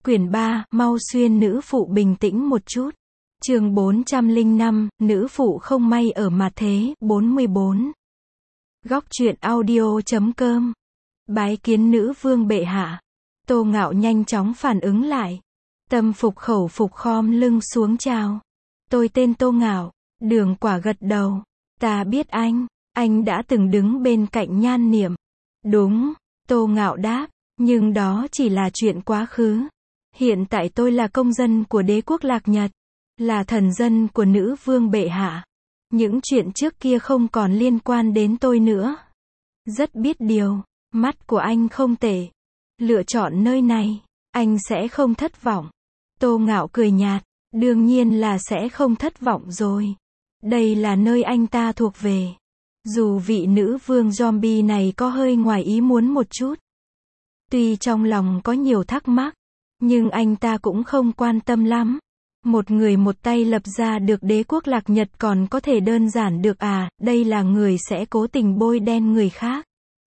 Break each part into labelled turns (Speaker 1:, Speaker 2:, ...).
Speaker 1: Quyển 3, mau xuyên nữ phụ bình tĩnh một chút. Chương 405, nữ phụ không may ở mặt thế, 44. Góc truyện audio.com. Bái kiến nữ vương bệ hạ. Tô Ngạo nhanh chóng phản ứng lại. Tâm phục khẩu phục khom lưng xuống chào. Tôi tên Tô Ngạo. Đường Quả gật đầu. Ta biết anh đã từng đứng bên cạnh Nhan Niệm. Đúng, Tô Ngạo đáp, nhưng đó chỉ là chuyện quá khứ. Hiện tại tôi là công dân của đế quốc Lạc Nhật, là thần dân của nữ vương bệ hạ. Những chuyện trước kia không còn liên quan đến tôi nữa. Rất biết điều, mắt của anh không tệ. Lựa chọn nơi này, anh sẽ không thất vọng. Tô Ngạo cười nhạt, đương nhiên là sẽ không thất vọng rồi. Đây là nơi anh ta thuộc về. Dù vị nữ vương zombie này có hơi ngoài ý muốn một chút. Tuy trong lòng có nhiều thắc mắc, nhưng anh ta cũng không quan tâm lắm. Một người một tay lập ra được đế quốc Lạc Nhật còn có thể đơn giản được à, đây là người sẽ cố tình bôi đen người khác.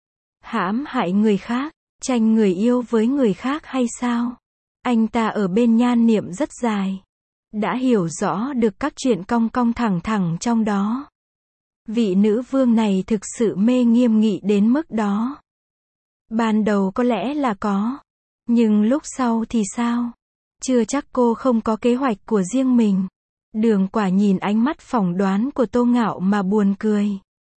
Speaker 1: Hãm hại người khác, tranh người yêu với người khác hay sao? Anh ta ở bên Nhan Niệm rất dài. Đã hiểu rõ được các chuyện cong cong thẳng thẳng trong đó. Vị nữ vương này thực sự mê nghiêm nghị đến mức đó. Ban đầu có lẽ là có. Nhưng lúc sau thì sao? Chưa chắc cô không có kế hoạch của riêng mình. Đường Quả nhìn ánh mắt phỏng đoán của Tô Ngạo mà buồn cười.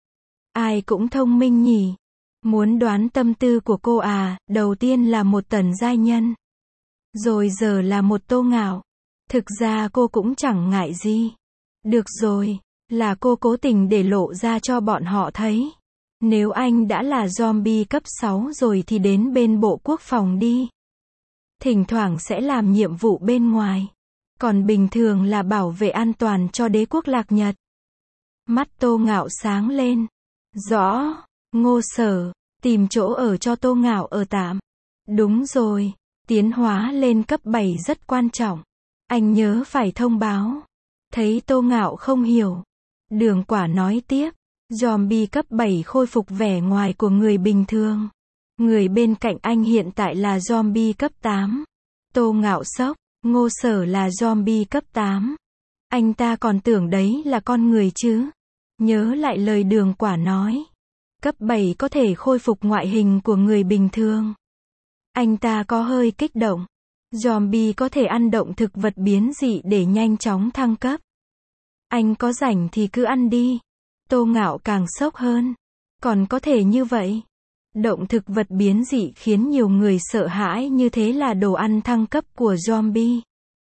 Speaker 1: Ai cũng thông minh nhỉ. Muốn đoán tâm tư của cô à, đầu tiên là một Tần giai nhân. Rồi giờ là một Tô Ngạo. Thực ra cô cũng chẳng ngại gì. Được rồi, là cô cố tình để lộ ra cho bọn họ thấy. Nếu anh đã là zombie cấp 6 rồi thì đến bên Bộ Quốc phòng đi. Thỉnh thoảng sẽ làm nhiệm vụ bên ngoài. Còn bình thường là bảo vệ an toàn cho đế quốc Lạc Nhật. Mắt Tô Ngạo sáng lên. Rõ, Ngô Sở, tìm chỗ ở cho Tô Ngạo ở tạm. Đúng rồi, tiến hóa lên cấp 7 rất quan trọng. Anh nhớ phải thông báo. Thấy Tô Ngạo không hiểu. Đường Quả nói tiếp. Zombie cấp 7 khôi phục vẻ ngoài của người bình thường. Người bên cạnh anh hiện tại là zombie cấp 8. Tô Ngạo sốc, Ngô Sở là zombie cấp 8. Anh ta còn tưởng đấy là con người chứ. Nhớ lại lời Đường Quả nói. Cấp 7 có thể khôi phục ngoại hình của người bình thường. Anh ta có hơi kích động. Zombie có thể ăn động thực vật biến dị để nhanh chóng thăng cấp. Anh có rảnh thì cứ ăn đi. Tô Ngạo càng sốc hơn. Còn có thể như vậy. Động thực vật biến dị khiến nhiều người sợ hãi, như thế là đồ ăn thăng cấp của zombie.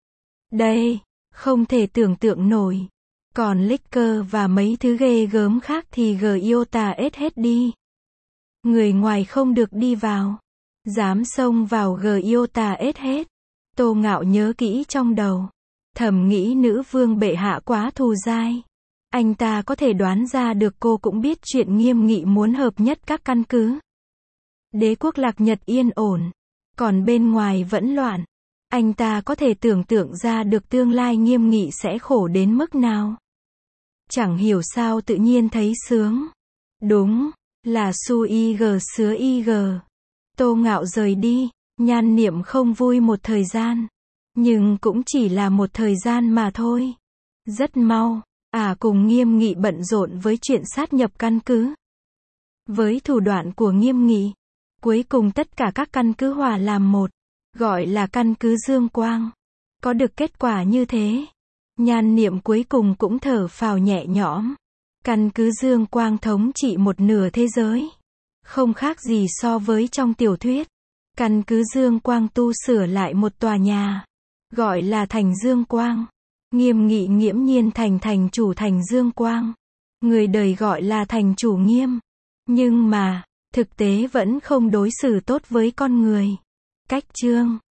Speaker 1: Đây, không thể tưởng tượng nổi. Còn Licker và mấy thứ ghê gớm khác thì Giota hết đi. Người ngoài không được đi vào. Dám xông vào Giota hết. Tô Ngạo nhớ kỹ trong đầu. Thầm nghĩ nữ vương bệ hạ quá thù dai. Anh ta có thể đoán ra được cô cũng biết chuyện nghiêm nghị muốn hợp nhất các căn cứ. Đế quốc Lạc Nhật yên ổn. Còn bên ngoài vẫn loạn. Anh ta có thể tưởng tượng ra được tương lai nghiêm nghị sẽ khổ đến mức nào. Chẳng hiểu sao tự nhiên thấy sướng. Đúng, là su ig sứa ig. Tô Ngạo rời đi. Nhan Niệm không vui một thời gian. Nhưng cũng chỉ là một thời gian mà thôi. Rất mau, cùng Nghiêm Nghị bận rộn với chuyện sát nhập căn cứ. Với thủ đoạn của Nghiêm Nghị, cuối cùng tất cả các căn cứ hòa làm một, gọi là căn cứ Dương Quang. Có được kết quả như thế, Nhan Niệm cuối cùng cũng thở phào nhẹ nhõm. Căn cứ Dương Quang thống trị một nửa thế giới. Không khác gì so với trong tiểu thuyết. Căn cứ Dương Quang tu sửa lại một tòa nhà, gọi là thành Dương Quang. Nghiêm Nghị nghiễm nhiên thành chủ thành Dương Quang. Người đời gọi là thành chủ Nghiêm. Nhưng mà, thực tế vẫn không đối xử tốt với con người. Cách chương